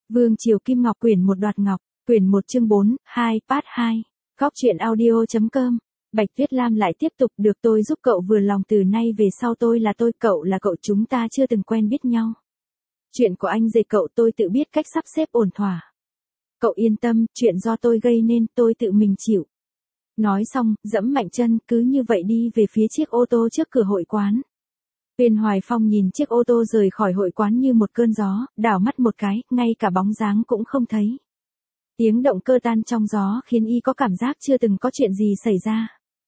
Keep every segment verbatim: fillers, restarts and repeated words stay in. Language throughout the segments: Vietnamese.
Vương Triều Kim Ngọc quyển một đoạt ngọc, quyển một chương bốn, hai, part hai. Góc truyện audio.com. Bạch Tuyết Lam lại tiếp tục được tôi giúp cậu vừa lòng, từ nay về sau tôi là tôi, cậu là cậu, chúng ta chưa từng quen biết nhau. Chuyện của anh dệt cậu tôi tự biết cách sắp xếp ổn thỏa. Cậu yên tâm, chuyện do tôi gây nên, tôi tự mình chịu. Nói xong, dẫm mạnh chân, cứ như vậy đi về phía chiếc ô tô trước cửa hội quán. Viên Hoài Phong nhìn chiếc ô tô rời khỏi hội quán như một cơn gió, đảo mắt một cái, ngay cả bóng dáng cũng không thấy. Tiếng động cơ tan trong gió khiến y có cảm giác chưa từng có chuyện gì xảy ra.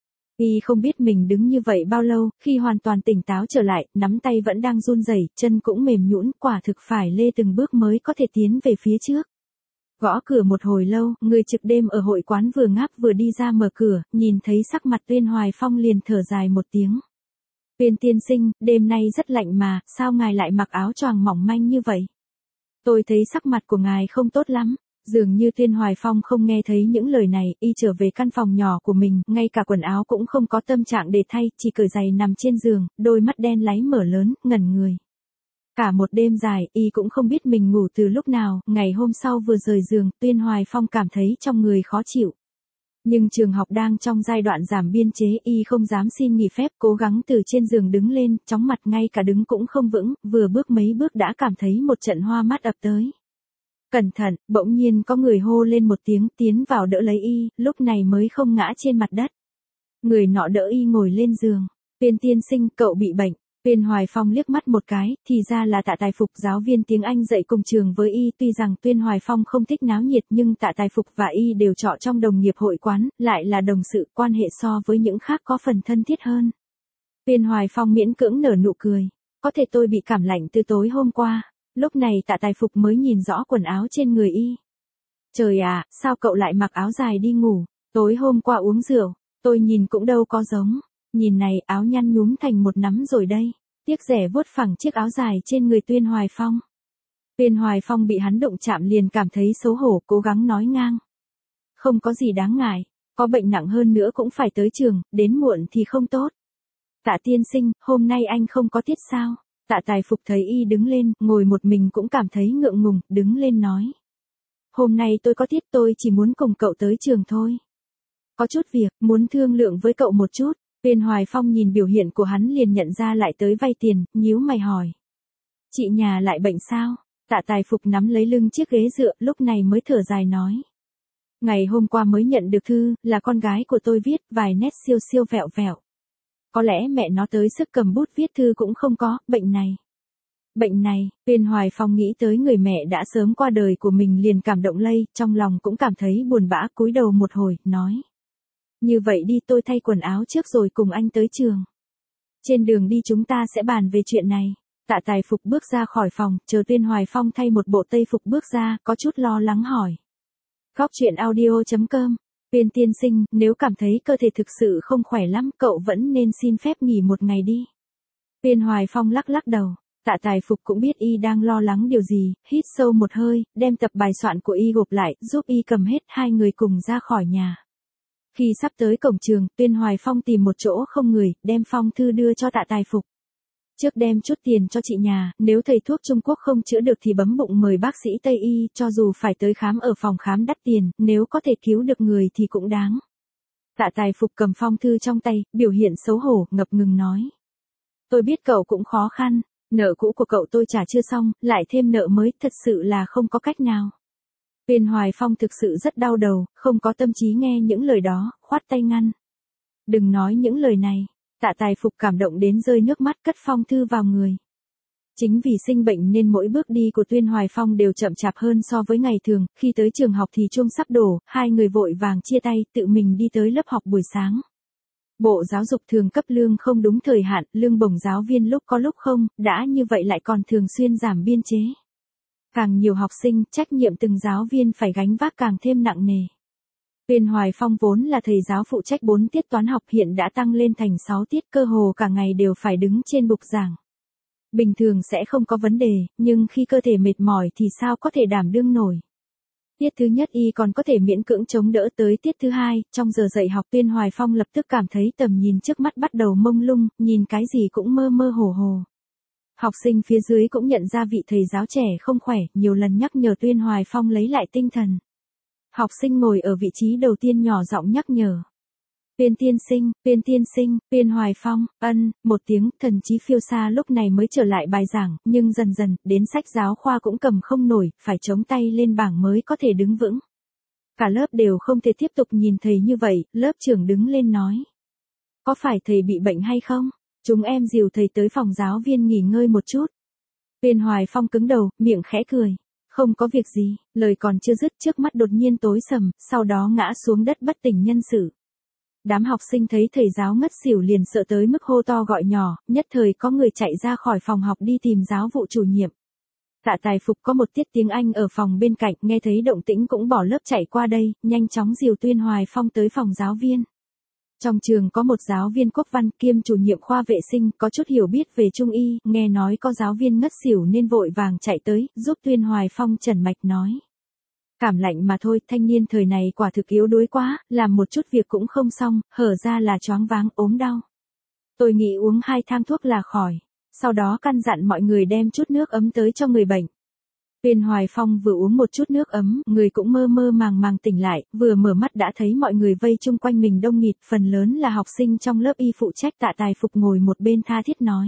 Y không biết mình đứng như vậy bao lâu, khi hoàn toàn tỉnh táo trở lại, nắm tay vẫn đang run rẩy, chân cũng mềm nhũn, quả thực phải lê từng bước mới có thể tiến về phía trước. Gõ cửa một hồi lâu, người trực đêm ở hội quán vừa ngáp vừa đi ra mở cửa, nhìn thấy sắc mặt Viên Hoài Phong liền thở dài một tiếng. Viên tiên sinh, đêm nay rất lạnh mà, sao ngài lại mặc áo choàng mỏng manh như vậy? Tôi thấy sắc mặt của ngài không tốt lắm. Dường như Viên Hoài Phong không nghe thấy những lời này, y trở về căn phòng nhỏ của mình, ngay cả quần áo cũng không có tâm trạng để thay, chỉ cởi giày nằm trên giường, đôi mắt đen láy mở lớn, ngẩn người. Cả một đêm dài, y cũng không biết mình ngủ từ lúc nào, ngày hôm sau vừa rời giường, Viên Hoài Phong cảm thấy trong người khó chịu. Nhưng trường học đang trong giai đoạn giảm biên chế, y không dám xin nghỉ phép, cố gắng từ trên giường đứng lên, chóng mặt ngay cả đứng cũng không vững, vừa bước mấy bước đã cảm thấy một trận hoa mắt ập tới. Cẩn thận, bỗng nhiên có người hô lên một tiếng, tiến vào đỡ lấy y, lúc này mới không ngã trên mặt đất. Người nọ đỡ y ngồi lên giường. Viên tiên sinh, cậu bị bệnh. Viên Hoài Phong liếc mắt một cái, thì ra là Tạ Tài Phục, giáo viên tiếng Anh dạy cùng trường với y. Tuy rằng Viên Hoài Phong không thích náo nhiệt nhưng Tạ Tài Phục và y đều trọ trong đồng nghiệp hội quán, lại là đồng sự, quan hệ so với những khác có phần thân thiết hơn. Viên Hoài Phong miễn cưỡng nở nụ cười. Có thể tôi bị cảm lạnh từ tối hôm qua. Lúc này Tạ Tài Phục mới nhìn rõ quần áo trên người y. Trời à, sao cậu lại mặc áo dài đi ngủ? Tối hôm qua uống rượu, tôi nhìn cũng đâu có giống. Nhìn này, áo nhăn nhúm thành một nắm rồi đây. Tiếc rẻ vuốt phẳng chiếc áo dài trên người Viên Hoài Phong. Viên Hoài Phong bị hắn đụng chạm liền cảm thấy xấu hổ, cố gắng nói ngang. Không có gì đáng ngại, có bệnh nặng hơn nữa cũng phải tới trường, đến muộn thì không tốt. Tạ tiên sinh, hôm nay anh không có tiết sao? Tạ Tài Phục thấy y đứng lên, ngồi một mình cũng cảm thấy ngượng ngùng, đứng lên nói. Hôm nay tôi có tiết, tôi chỉ muốn cùng cậu tới trường thôi. Có chút việc, muốn thương lượng với cậu một chút. Viên Hoài Phong nhìn biểu hiện của hắn liền nhận ra lại tới vay tiền, nhíu mày hỏi. Chị nhà lại bệnh sao? Tạ Tài Phục nắm lấy lưng chiếc ghế dựa, lúc này mới thở dài nói. Ngày hôm qua mới nhận được thư, là con gái của tôi viết, vài nét siêu siêu vẹo vẹo. Có lẽ mẹ nó tới sức cầm bút viết thư cũng không có, bệnh này. Bệnh này, Viên Hoài Phong nghĩ tới người mẹ đã sớm qua đời của mình liền cảm động lây, trong lòng cũng cảm thấy buồn bã, cúi đầu một hồi, nói. Như vậy đi, tôi thay quần áo trước rồi cùng anh tới trường. Trên đường đi chúng ta sẽ bàn về chuyện này. Tạ Tài Phục bước ra khỏi phòng, chờ Viên Hoài Phong thay một bộ tây phục bước ra, có chút lo lắng hỏi. Góc truyện audio.com. Viên tiên sinh, nếu cảm thấy cơ thể thực sự không khỏe lắm, cậu vẫn nên xin phép nghỉ một ngày đi. Viên Hoài Phong lắc lắc đầu. Tạ Tài Phục cũng biết y đang lo lắng điều gì, hít sâu một hơi, đem tập bài soạn của y gộp lại, giúp y cầm hết, hai người cùng ra khỏi nhà. Khi sắp tới cổng trường, Viên Hoài Phong tìm một chỗ không người, đem phong thư đưa cho Tạ Tài Phục. Trước đem chút tiền cho chị nhà, nếu thầy thuốc Trung Quốc không chữa được thì bấm bụng mời bác sĩ Tây Y, cho dù phải tới khám ở phòng khám đắt tiền, nếu có thể cứu được người thì cũng đáng. Tạ Tài Phục cầm phong thư trong tay, biểu hiện xấu hổ, ngập ngừng nói. Tôi biết cậu cũng khó khăn, nợ cũ của cậu tôi trả chưa xong, lại thêm nợ mới, thật sự là không có cách nào. Viên Hoài Phong thực sự rất đau đầu, không có tâm trí nghe những lời đó, khoát tay ngăn. Đừng nói những lời này. Tạ Tài Phục cảm động đến rơi nước mắt, cất phong thư vào người. Chính vì sinh bệnh nên mỗi bước đi của Viên Hoài Phong đều chậm chạp hơn so với ngày thường, khi tới trường học thì chuông sắp đổ, hai người vội vàng chia tay, tự mình đi tới lớp học buổi sáng. Bộ Giáo dục thường cấp lương không đúng thời hạn, lương bổng giáo viên lúc có lúc không, đã như vậy lại còn thường xuyên giảm biên chế. Càng nhiều học sinh, trách nhiệm từng giáo viên phải gánh vác càng thêm nặng nề. Viên Hoài Phong vốn là thầy giáo phụ trách bốn tiết toán học, hiện đã tăng lên thành sáu tiết, cơ hồ cả ngày đều phải đứng trên bục giảng. Bình thường sẽ không có vấn đề, nhưng khi cơ thể mệt mỏi thì sao có thể đảm đương nổi. Tiết thứ nhất y còn có thể miễn cưỡng chống đỡ, tới tiết thứ hai, trong giờ dạy học Viên Hoài Phong lập tức cảm thấy tầm nhìn trước mắt bắt đầu mông lung, nhìn cái gì cũng mơ mơ hồ hồ. Học sinh phía dưới cũng nhận ra vị thầy giáo trẻ không khỏe, nhiều lần nhắc nhở Tuyên Hoài Phong lấy lại tinh thần. Học sinh ngồi ở vị trí đầu tiên nhỏ giọng nhắc nhở. Tuyên tiên sinh, Tuyên tiên sinh, Tuyên Hoài Phong, ân, một tiếng, thần trí phiêu xa lúc này mới trở lại bài giảng, nhưng dần dần, đến sách giáo khoa cũng cầm không nổi, phải chống tay lên bảng mới có thể đứng vững. Cả lớp đều không thể tiếp tục nhìn thầy như vậy, lớp trưởng đứng lên nói. Có phải thầy bị bệnh hay không? Chúng em dìu thầy tới phòng giáo viên nghỉ ngơi một chút. Tuyên Hoài Phong cứng đầu, miệng khẽ cười. Không có việc gì, lời còn chưa dứt trước mắt đột nhiên tối sầm, sau đó ngã xuống đất bất tỉnh nhân sự. Đám học sinh thấy thầy giáo ngất xỉu liền sợ tới mức hô to gọi nhỏ, nhất thời có người chạy ra khỏi phòng học đi tìm giáo vụ chủ nhiệm. Tạ Tài Phục có một tiết tiếng Anh ở phòng bên cạnh, nghe thấy động tĩnh cũng bỏ lớp chạy qua đây, nhanh chóng dìu Tuyên Hoài Phong tới phòng giáo viên. Trong trường có một giáo viên quốc văn kiêm chủ nhiệm khoa vệ sinh, có chút hiểu biết về trung y, nghe nói có giáo viên ngất xỉu nên vội vàng chạy tới, giúp Tuyên Hoài Phong trần mạch nói. Cảm lạnh mà thôi, thanh niên thời này quả thực yếu đuối quá, làm một chút việc cũng không xong, hở ra là choáng váng ốm đau. Tôi nghĩ uống hai thang thuốc là khỏi, sau đó căn dặn mọi người đem chút nước ấm tới cho người bệnh. Tuyên Hoài Phong vừa uống một chút nước ấm, người cũng mơ mơ màng màng tỉnh lại, vừa mở mắt đã thấy mọi người vây chung quanh mình đông nghịt, phần lớn là học sinh trong lớp y phụ trách. Tạ Tài Phục ngồi một bên tha thiết nói.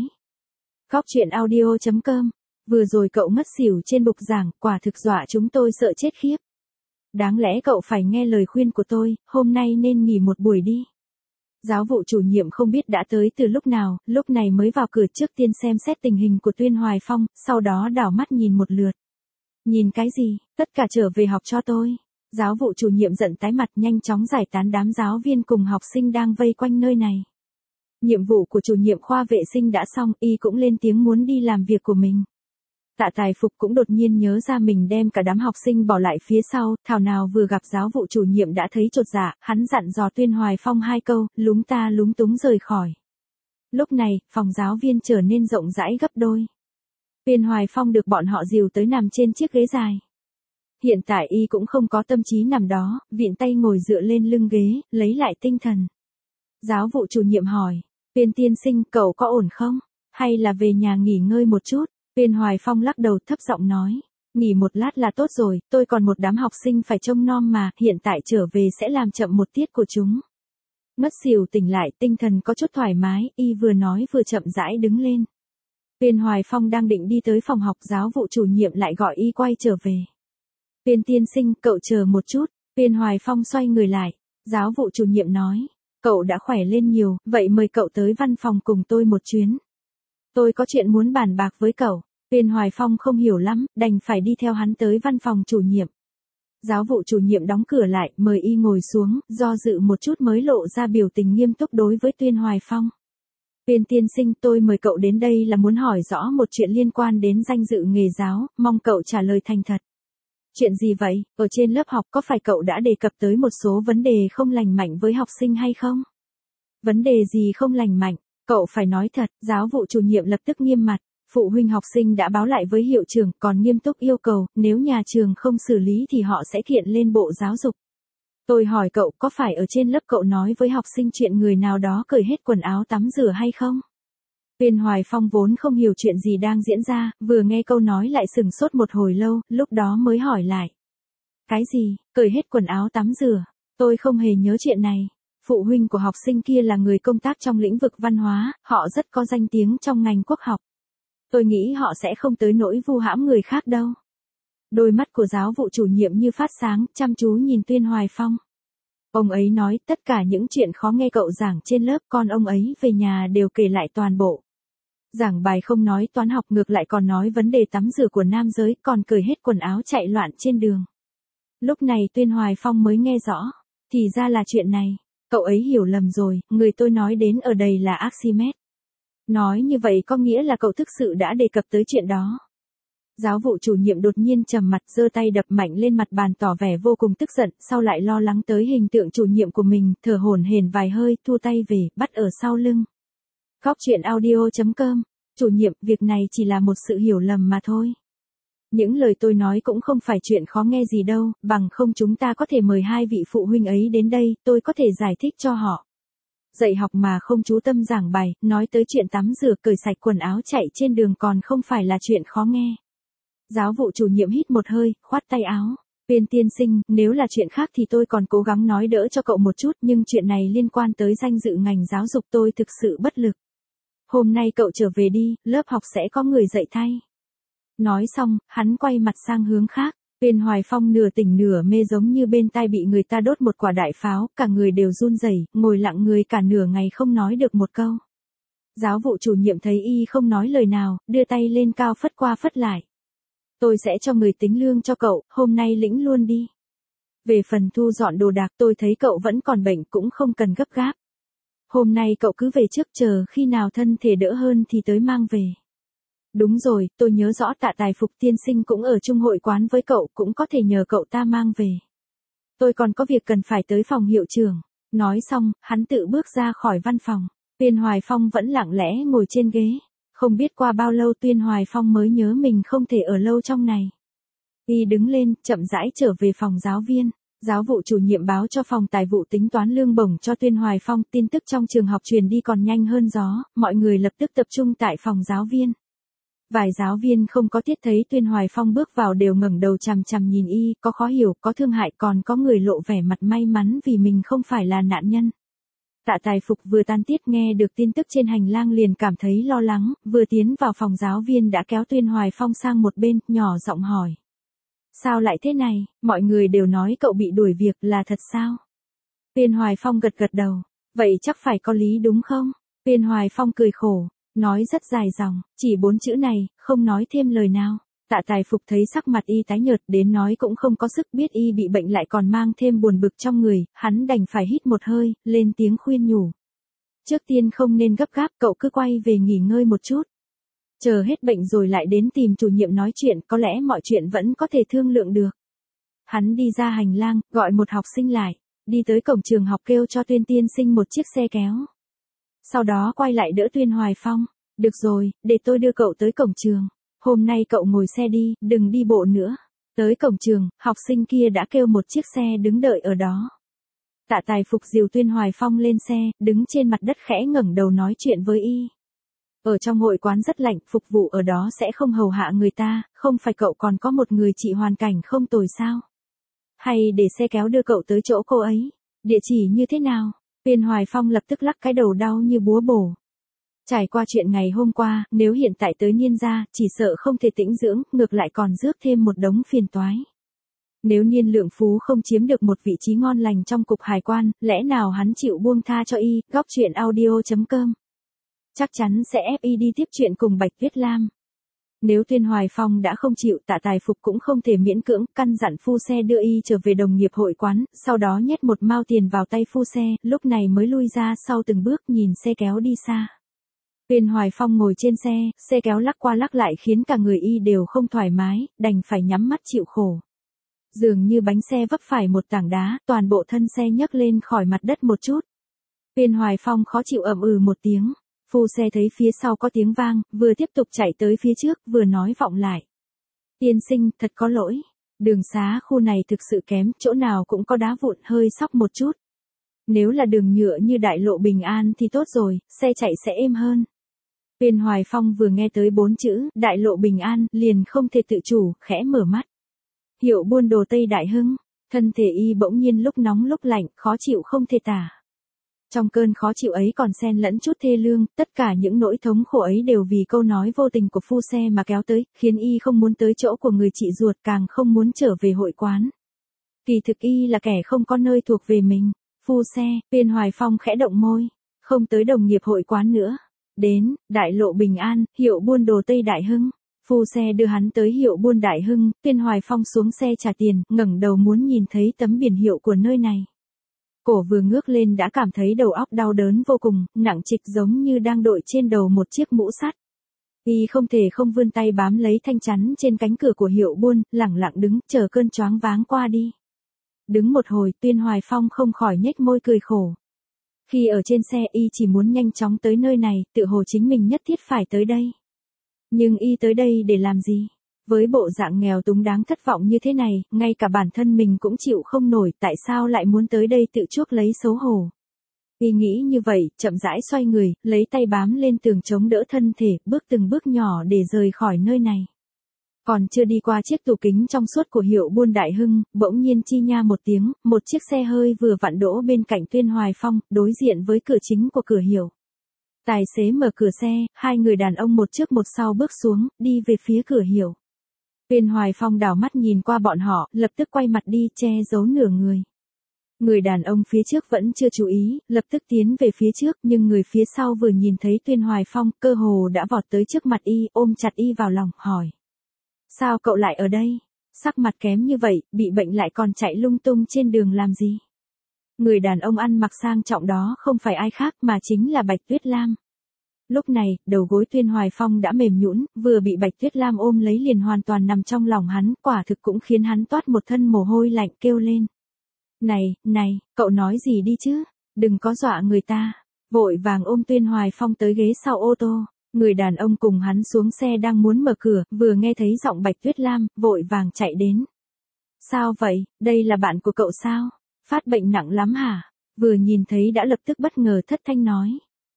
Góc chuyện audio chấm com, vừa rồi cậu ngất xỉu trên bục giảng, quả thực dọa chúng tôi sợ chết khiếp. Đáng lẽ cậu phải nghe lời khuyên của tôi, hôm nay nên nghỉ một buổi đi. Giáo vụ chủ nhiệm không biết đã tới từ lúc nào, lúc này mới vào cửa trước tiên xem xét tình hình của Tuyên Hoài Phong, sau đó đảo mắt nhìn một lượt. Nhìn cái gì, tất cả trở về học cho tôi. Giáo vụ chủ nhiệm giận tái mặt nhanh chóng giải tán đám giáo viên cùng học sinh đang vây quanh nơi này. Nhiệm vụ của chủ nhiệm khoa vệ sinh đã xong, y cũng lên tiếng muốn đi làm việc của mình. Tạ Tài Phục cũng đột nhiên nhớ ra mình đem cả đám học sinh bỏ lại phía sau, thảo nào vừa gặp giáo vụ chủ nhiệm đã thấy chột dạ, hắn dặn dò Tuyên Hoài Phong hai câu, lúng ta lúng túng rời khỏi. Lúc này, phòng giáo viên trở nên rộng rãi gấp đôi. Tuyên Hoài Phong được bọn họ dìu tới nằm trên chiếc ghế dài. Hiện tại y cũng không có tâm trí nằm đó, vịn tay ngồi dựa lên lưng ghế, lấy lại tinh thần. Giáo vụ chủ nhiệm hỏi, Tuyên tiên sinh, cậu có ổn không? Hay là về nhà nghỉ ngơi một chút? Tuyên Hoài Phong lắc đầu thấp giọng nói, nghỉ một lát là tốt rồi, tôi còn một đám học sinh phải trông nom mà, hiện tại trở về sẽ làm chậm một tiết của chúng. Ngất xỉu tỉnh lại, tinh thần có chút thoải mái, y vừa nói vừa chậm rãi đứng lên. Tuyên Hoài Phong đang định đi tới phòng học, giáo vụ chủ nhiệm lại gọi y quay trở về. Tuyên tiên sinh, cậu chờ một chút. Tuyên Hoài Phong xoay người lại. Giáo vụ chủ nhiệm nói, cậu đã khỏe lên nhiều, vậy mời cậu tới văn phòng cùng tôi một chuyến. Tôi có chuyện muốn bàn bạc với cậu. Tuyên Hoài Phong không hiểu lắm, đành phải đi theo hắn tới văn phòng chủ nhiệm. Giáo vụ chủ nhiệm đóng cửa lại, mời y ngồi xuống, do dự một chút mới lộ ra biểu tình nghiêm túc đối với Tuyên Hoài Phong. Tuyên tiên sinh, tôi mời cậu đến đây là muốn hỏi rõ một chuyện liên quan đến danh dự nghề giáo, mong cậu trả lời thành thật. Chuyện gì vậy? Ở trên lớp học có phải cậu đã đề cập tới một số vấn đề không lành mạnh với học sinh hay không? Vấn đề gì không lành mạnh? Cậu phải nói thật. Giáo vụ chủ nhiệm lập tức nghiêm mặt. Phụ huynh học sinh đã báo lại với hiệu trưởng, còn nghiêm túc yêu cầu, nếu nhà trường không xử lý thì họ sẽ kiện lên Bộ Giáo dục. Tôi hỏi cậu, có phải ở trên lớp cậu nói với học sinh chuyện người nào đó cởi hết quần áo tắm rửa hay không? Tuyên Hoài Phong vốn không hiểu chuyện gì đang diễn ra, vừa nghe câu nói lại sừng sốt một hồi lâu, lúc đó mới hỏi lại. Cái gì, cởi hết quần áo tắm rửa? Tôi không hề nhớ chuyện này. Phụ huynh của học sinh kia là người công tác trong lĩnh vực văn hóa, họ rất có danh tiếng trong ngành quốc học. Tôi nghĩ họ sẽ không tới nỗi vu hãm người khác đâu. Đôi mắt của giáo vụ chủ nhiệm như phát sáng, chăm chú nhìn Tuyên Hoài Phong. Ông ấy nói, tất cả những chuyện khó nghe cậu giảng trên lớp, con ông ấy về nhà đều kể lại toàn bộ. Giảng bài không nói toán học, ngược lại còn nói vấn đề tắm rửa của nam giới, còn cởi hết quần áo chạy loạn trên đường. Lúc này Tuyên Hoài Phong mới nghe rõ. Thì ra là chuyện này. Cậu ấy hiểu lầm rồi, người tôi nói đến ở đây là Archimedes. Nói như vậy có nghĩa là cậu thực sự đã đề cập tới chuyện đó. Giáo vụ chủ nhiệm đột nhiên trầm mặt, giơ tay đập mạnh lên mặt bàn tỏ vẻ vô cùng tức giận, sau lại lo lắng tới hình tượng chủ nhiệm của mình, thở hổn hển vài hơi, thu tay về, bắt ở sau lưng. Góc chuyện audio chấm com, chủ nhiệm, việc này chỉ là một sự hiểu lầm mà thôi. Những lời tôi nói cũng không phải chuyện khó nghe gì đâu, bằng không chúng ta có thể mời hai vị phụ huynh ấy đến đây, tôi có thể giải thích cho họ. Dạy học mà không chú tâm giảng bài, nói tới chuyện tắm rửa cởi sạch quần áo chạy trên đường còn không phải là chuyện khó nghe. Giáo vụ chủ nhiệm hít một hơi, khoát tay áo. Viên tiên sinh, nếu là chuyện khác thì tôi còn cố gắng nói đỡ cho cậu một chút, nhưng chuyện này liên quan tới danh dự ngành giáo dục tôi thực sự bất lực. Hôm nay cậu trở về đi, lớp học sẽ có người dạy thay. Nói xong, hắn quay mặt sang hướng khác. Viên Hoài Phong nửa tỉnh nửa mê giống như bên tai bị người ta đốt một quả đại pháo, cả người đều run rẩy, ngồi lặng người cả nửa ngày không nói được một câu. Giáo vụ chủ nhiệm thấy y không nói lời nào, đưa tay lên cao phất qua phất lại. Tôi sẽ cho người tính lương cho cậu, hôm nay lĩnh luôn đi. Về phần thu dọn đồ đạc tôi thấy cậu vẫn còn bệnh cũng không cần gấp gáp. Hôm nay cậu cứ về trước chờ khi nào thân thể đỡ hơn thì tới mang về. Đúng rồi, tôi nhớ rõ Tạ Tài Phục tiên sinh cũng ở chung hội quán với cậu, cũng có thể nhờ cậu ta mang về. Tôi còn có việc cần phải tới phòng hiệu trưởng. Nói xong, hắn tự bước ra khỏi văn phòng. Tuyên Hoài Phong vẫn lặng lẽ ngồi trên ghế. Không biết qua bao lâu Tuyên Hoài Phong mới nhớ mình không thể ở lâu trong này. Y đứng lên, chậm rãi trở về phòng giáo viên. Giáo vụ chủ nhiệm báo cho phòng tài vụ tính toán lương bổng cho Tuyên Hoài Phong. Tin tức trong trường học truyền đi còn nhanh hơn gió, mọi người lập tức tập trung tại phòng giáo viên. Vài giáo viên không có tiết thấy Tuyên Hoài Phong bước vào đều ngẩng đầu chằm chằm nhìn y, có khó hiểu, có thương hại, còn có người lộ vẻ mặt may mắn vì mình không phải là nạn nhân. Tạ Tài Phục vừa tan tiết nghe được tin tức trên hành lang liền cảm thấy lo lắng, vừa tiến vào phòng giáo viên đã kéo Tuyên Hoài Phong sang một bên, nhỏ giọng hỏi. Sao lại thế này, mọi người đều nói cậu bị đuổi việc là thật sao? Tuyên Hoài Phong gật gật đầu, vậy chắc phải có lý đúng không? Tuyên Hoài Phong cười khổ. Nói rất dài dòng, chỉ bốn chữ này, không nói thêm lời nào. Tạ Tài Phục thấy sắc mặt y tái nhợt đến nói cũng không có sức, biết y bị bệnh lại còn mang thêm buồn bực trong người, hắn đành phải hít một hơi, lên tiếng khuyên nhủ. Trước tiên không nên gấp gáp, cậu cứ quay về nghỉ ngơi một chút. Chờ hết bệnh rồi lại đến tìm chủ nhiệm nói chuyện, có lẽ mọi chuyện vẫn có thể thương lượng được. Hắn đi ra hành lang, gọi một học sinh lại, đi tới cổng trường học kêu cho Tuyên tiên sinh một chiếc xe kéo. Sau đó quay lại đỡ Tuyên Hoài Phong. Được rồi, để tôi đưa cậu tới cổng trường. Hôm nay cậu ngồi xe đi, đừng đi bộ nữa. Tới cổng trường, học sinh kia đã kêu một chiếc xe đứng đợi ở đó. Tạ Tài Phục dìu Tuyên Hoài Phong lên xe, đứng trên mặt đất khẽ ngẩng đầu nói chuyện với y. Ở trong hội quán rất lạnh, phục vụ ở đó sẽ không hầu hạ người ta, không phải cậu còn có một người chị hoàn cảnh không tồi sao? Hay để xe kéo đưa cậu tới chỗ cô ấy? Địa chỉ như thế nào? Tuyên Hoài Phong lập tức lắc cái đầu đau như búa bổ. Trải qua chuyện ngày hôm qua, nếu hiện tại tới Niên gia, chỉ sợ không thể tĩnh dưỡng, ngược lại còn rước thêm một đống phiền toái. Nếu Niên Lượng Phú không chiếm được một vị trí ngon lành trong cục hải quan, lẽ nào hắn chịu buông tha cho y, góc truyện audio chấm com. Chắc chắn sẽ ép y đi tiếp chuyện cùng Bạch Tuyết Lam. Nếu Tuyên Hoài Phong đã không chịu, Tạ Tài Phục cũng không thể miễn cưỡng, căn dặn phu xe đưa y trở về đồng nghiệp hội quán, sau đó nhét một mao tiền vào tay phu xe, lúc này mới lui ra sau từng bước nhìn xe kéo đi xa. Tuyên Hoài Phong ngồi trên xe, xe kéo lắc qua lắc lại khiến cả người y đều không thoải mái, đành phải nhắm mắt chịu khổ. Dường như bánh xe vấp phải một tảng đá, toàn bộ thân xe nhấc lên khỏi mặt đất một chút. Tuyên Hoài Phong khó chịu ậm ừ một tiếng. Phu xe thấy phía sau có tiếng vang, vừa tiếp tục chạy tới phía trước, vừa nói vọng lại. Tiên sinh, thật có lỗi. Đường xá khu này thực sự kém, chỗ nào cũng có đá vụn hơi sóc một chút. Nếu là đường nhựa như đại lộ Bình An thì tốt rồi, xe chạy sẽ êm hơn. Tuyên Hoài Phong vừa nghe tới bốn chữ, đại lộ Bình An, liền không thể tự chủ, khẽ mở mắt. Hiệu buôn đồ Tây Đại Hưng, thân thể y bỗng nhiên lúc nóng lúc lạnh, khó chịu không thể tả. Trong cơn khó chịu ấy còn xen lẫn chút thê lương, tất cả những nỗi thống khổ ấy đều vì câu nói vô tình của phu xe mà kéo tới, khiến y không muốn tới chỗ của người chị ruột, càng không muốn trở về hội quán. Kỳ thực y là kẻ không có nơi thuộc về mình. Phu xe, Tuyên Hoài Phong khẽ động môi, không tới đồng nghiệp hội quán nữa. Đến, đại lộ Bình An, hiệu buôn đồ Tây Đại Hưng. Phu xe đưa hắn tới hiệu buôn Đại Hưng, Tuyên Hoài Phong xuống xe trả tiền, ngẩng đầu muốn nhìn thấy tấm biển hiệu của nơi này. Cổ vừa ngước lên đã cảm thấy đầu óc đau đớn vô cùng, nặng trịch giống như đang đội trên đầu một chiếc mũ sắt. Y không thể không vươn tay bám lấy thanh chắn trên cánh cửa của hiệu buôn, lẳng lặng đứng, chờ cơn choáng váng qua đi. Đứng một hồi, Tuyên Hoài Phong không khỏi nhếch môi cười khổ. Khi ở trên xe y chỉ muốn nhanh chóng tới nơi này, tự hồ chính mình nhất thiết phải tới đây. Nhưng y tới đây để làm gì? Với bộ dạng nghèo túng đáng thất vọng như thế này, ngay cả bản thân mình cũng chịu không nổi, tại sao lại muốn tới đây tự chuốc lấy xấu hổ. Y nghĩ như vậy, chậm rãi xoay người, lấy tay bám lên tường chống đỡ thân thể, bước từng bước nhỏ để rời khỏi nơi này. Còn chưa đi qua chiếc tủ kính trong suốt của hiệu buôn Đại Hưng, bỗng nhiên chi nha một tiếng, một chiếc xe hơi vừa vặn đỗ bên cạnh Tuyên Hoài Phong, đối diện với cửa chính của cửa hiệu. Tài xế mở cửa xe, hai người đàn ông một trước một sau bước xuống, đi về phía cửa hiệu. Tuyên Hoài Phong đảo mắt nhìn qua bọn họ, lập tức quay mặt đi, che giấu nửa người. Người đàn ông phía trước vẫn chưa chú ý, lập tức tiến về phía trước, nhưng người phía sau vừa nhìn thấy Tuyên Hoài Phong, cơ hồ đã vọt tới trước mặt y, ôm chặt y vào lòng, hỏi. Sao cậu lại ở đây? Sắc mặt kém như vậy, bị bệnh lại còn chạy lung tung trên đường làm gì? Người đàn ông ăn mặc sang trọng đó không phải ai khác mà chính là Bạch Tuyết Lam. Lúc này, đầu gối Tuyên Hoài Phong đã mềm nhũn, vừa bị Bạch Tuyết Lam ôm lấy liền hoàn toàn nằm trong lòng hắn, quả thực cũng khiến hắn toát một thân mồ hôi lạnh, kêu lên. Này, này, cậu nói gì đi chứ? Đừng có dọa người ta. Vội vàng ôm Tuyên Hoài Phong tới ghế sau ô tô. Người đàn ông cùng hắn xuống xe đang muốn mở cửa, vừa nghe thấy giọng Bạch Tuyết Lam, vội vàng chạy đến. Sao vậy, đây là bạn của cậu sao? Phát bệnh nặng lắm hả? Vừa nhìn thấy đã lập tức bất ngờ thất thanh nói.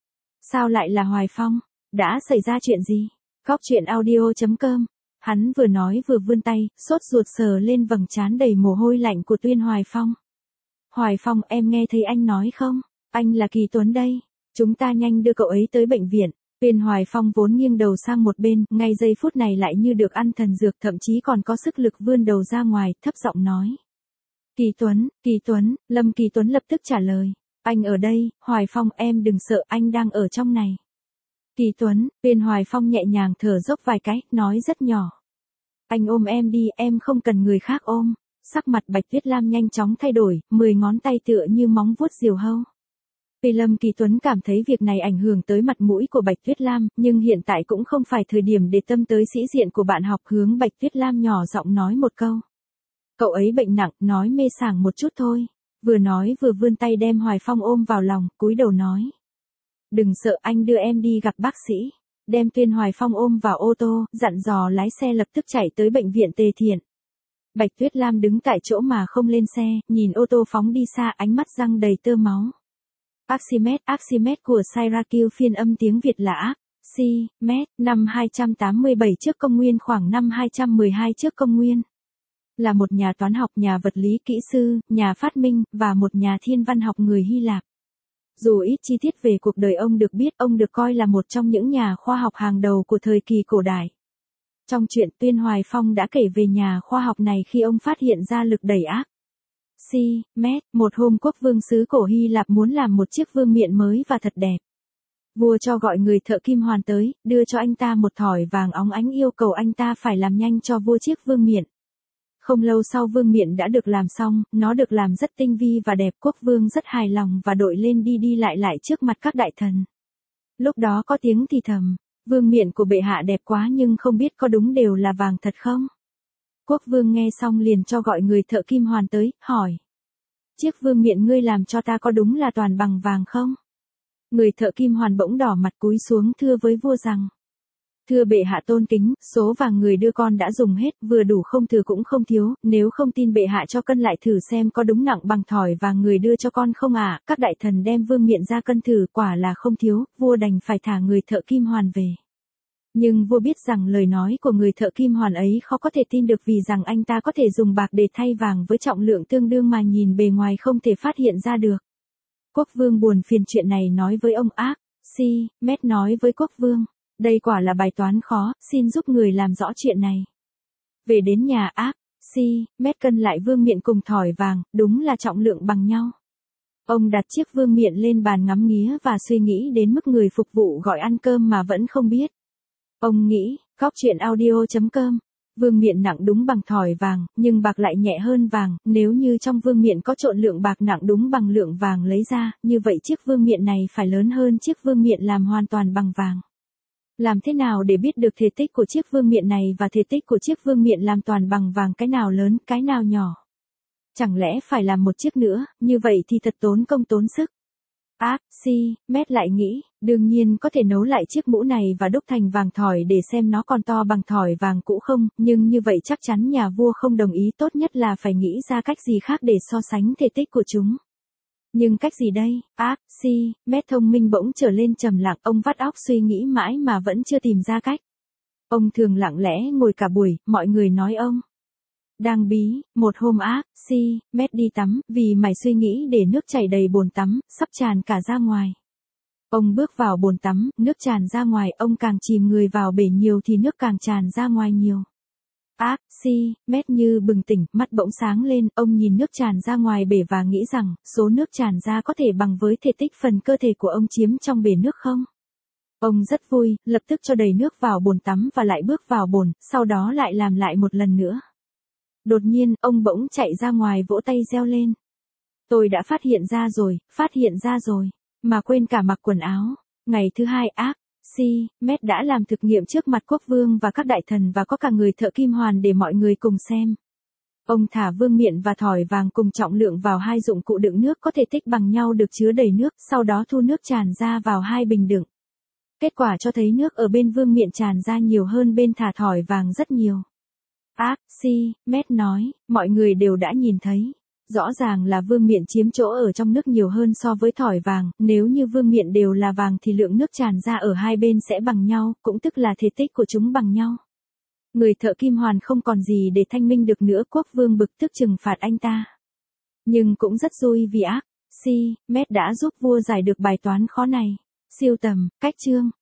Sao lại là Hoài Phong? Đã xảy ra chuyện gì? Góc truyện audio chấm com. Hắn vừa nói vừa vươn tay, sốt ruột sờ lên vầng trán đầy mồ hôi lạnh của Tuyên Hoài Phong. Hoài Phong, em nghe thấy anh nói không? Anh là Kỳ Tuấn đây. Chúng ta nhanh đưa cậu ấy tới bệnh viện. Tuyên Hoài Phong vốn nghiêng đầu sang một bên, ngay giây phút này lại như được ăn thần dược, thậm chí còn có sức lực vươn đầu ra ngoài, thấp giọng nói. Kỳ Tuấn, Kỳ Tuấn, Lâm Kỳ Tuấn lập tức trả lời. Anh ở đây, Hoài Phong, em đừng sợ, anh đang ở trong này. Kỳ Tuấn, Tuyên Hoài Phong nhẹ nhàng thở dốc vài cái, nói rất nhỏ. Anh ôm em đi, em không cần người khác ôm. Sắc mặt Bạch Tuyết Lam nhanh chóng thay đổi, mười ngón tay tựa như móng vuốt diều hâu. Vì Lâm Kỳ Tuấn cảm thấy việc này ảnh hưởng tới mặt mũi của Bạch Tuyết Lam, nhưng hiện tại cũng không phải thời điểm để tâm tới sĩ diện của bạn học, hướng Bạch Tuyết Lam nhỏ giọng nói một câu. Cậu ấy bệnh nặng, nói mê sảng một chút thôi. Vừa nói vừa vươn tay đem Hoài Phong ôm vào lòng, cúi đầu nói. Đừng sợ, anh đưa em đi gặp bác sĩ. Đem Tuyên Hoài Phong ôm vào ô tô, dặn dò lái xe lập tức chạy tới bệnh viện Tề Thiện. Bạch Tuyết Lam đứng tại chỗ mà không lên xe, nhìn ô tô phóng đi xa, ánh mắt răng đầy tơ máu. Archimedes, Archimedes của Syracuse, phiên âm tiếng Việt là Archimedes, năm hai trăm tám mươi bảy trước công nguyên, khoảng năm hai trăm mười hai trước công nguyên. Là một nhà toán học, nhà vật lý kỹ sư, nhà phát minh, và một nhà thiên văn học người Hy Lạp. Dù ít chi tiết về cuộc đời ông được biết, ông được coi là một trong những nhà khoa học hàng đầu của thời kỳ cổ đại. Trong truyện, Tuyên Hoài Phong đã kể về nhà khoa học này khi ông phát hiện ra lực đẩy ác. Archimedes, một hôm quốc vương xứ cổ Hy Lạp muốn làm một chiếc vương miện mới và thật đẹp. Vua cho gọi người thợ kim hoàn tới, đưa cho anh ta một thỏi vàng óng ánh, yêu cầu anh ta phải làm nhanh cho vua chiếc vương miện. Không lâu sau vương miện đã được làm xong, nó được làm rất tinh vi và đẹp, quốc vương rất hài lòng và đội lên đi đi lại lại trước mặt các đại thần. Lúc đó có tiếng thì thầm, vương miện của bệ hạ đẹp quá nhưng không biết có đúng đều là vàng thật không? Quốc vương nghe xong liền cho gọi người thợ kim hoàn tới, hỏi. Chiếc vương miện ngươi làm cho ta có đúng là toàn bằng vàng không? Người thợ kim hoàn bỗng đỏ mặt cúi xuống thưa với vua rằng. Thưa bệ hạ tôn kính, số vàng người đưa con đã dùng hết, vừa đủ không thừa cũng không thiếu, nếu không tin bệ hạ cho cân lại thử xem có đúng nặng bằng thỏi vàng người đưa cho con không ạ? À? Các đại thần đem vương miện ra cân thử, quả là không thiếu, vua đành phải thả người thợ kim hoàn về. Nhưng vua biết rằng lời nói của người thợ kim hoàn ấy khó có thể tin được, vì rằng anh ta có thể dùng bạc để thay vàng với trọng lượng tương đương mà nhìn bề ngoài không thể phát hiện ra được. Quốc vương buồn phiền chuyện này nói với ông Archimedes nói với quốc vương. Đây quả là bài toán khó, xin giúp người làm rõ chuyện này. Về đến nhà Archimedes cân lại vương miện cùng thỏi vàng, đúng là trọng lượng bằng nhau. Ông đặt chiếc vương miện lên bàn ngắm nghía và suy nghĩ đến mức người phục vụ gọi ăn cơm mà vẫn không biết. Ông nghĩ, góc truyện audio chấm com, vương miện nặng đúng bằng thỏi vàng, nhưng bạc lại nhẹ hơn vàng, nếu như trong vương miện có trộn lượng bạc nặng đúng bằng lượng vàng lấy ra, như vậy chiếc vương miện này phải lớn hơn chiếc vương miện làm hoàn toàn bằng vàng. Làm thế nào để biết được thể tích của chiếc vương miện này và thể tích của chiếc vương miện làm toàn bằng vàng, cái nào lớn, cái nào nhỏ? Chẳng lẽ phải làm một chiếc nữa, như vậy thì thật tốn công tốn sức. Archimedes lại nghĩ, đương nhiên có thể nấu lại chiếc mũ này và đúc thành vàng thỏi để xem nó còn to bằng thỏi vàng cũ không, nhưng như vậy chắc chắn nhà vua không đồng ý, tốt nhất là phải nghĩ ra cách gì khác để so sánh thể tích của chúng. Nhưng cách gì đây? Ác, si, mét thông minh bỗng trở lên trầm lặng, ông vắt óc suy nghĩ mãi mà vẫn chưa tìm ra cách. Ông thường lặng lẽ ngồi cả buổi, mọi người nói ông đang bí. Một hôm ác, si, mét đi tắm, vì mải suy nghĩ để nước chảy đầy bồn tắm, sắp tràn cả ra ngoài. Ông bước vào bồn tắm, nước tràn ra ngoài, ông càng chìm người vào bể nhiều thì nước càng tràn ra ngoài nhiều. Ác, si, mét như bừng tỉnh, mắt bỗng sáng lên, ông nhìn nước tràn ra ngoài bể và nghĩ rằng, số nước tràn ra có thể bằng với thể tích phần cơ thể của ông chiếm trong bể nước không? Ông rất vui, lập tức cho đầy nước vào bồn tắm và lại bước vào bồn, sau đó lại làm lại một lần nữa. Đột nhiên, ông bỗng chạy ra ngoài vỗ tay reo lên. Tôi đã phát hiện ra rồi, phát hiện ra rồi, mà quên cả mặc quần áo. Ngày thứ hai ác, si, mét đã làm thực nghiệm trước mặt quốc vương và các đại thần và có cả người thợ kim hoàn để mọi người cùng xem. Ông thả vương miện và thỏi vàng cùng trọng lượng vào hai dụng cụ đựng nước có thể tích bằng nhau được chứa đầy nước, sau đó thu nước tràn ra vào hai bình đựng. Kết quả cho thấy nước ở bên vương miện tràn ra nhiều hơn bên thả thỏi vàng rất nhiều. Ác, si, mét nói, mọi người đều đã nhìn thấy. Rõ ràng là vương miện chiếm chỗ ở trong nước nhiều hơn so với thỏi vàng, nếu như vương miện đều là vàng thì lượng nước tràn ra ở hai bên sẽ bằng nhau, cũng tức là thể tích của chúng bằng nhau. Người thợ kim hoàn không còn gì để thanh minh được nữa, quốc vương bực tức trừng phạt anh ta. Nhưng cũng rất vui vì ác, si, mét đã giúp vua giải được bài toán khó này. Siêu tầm, cách chương.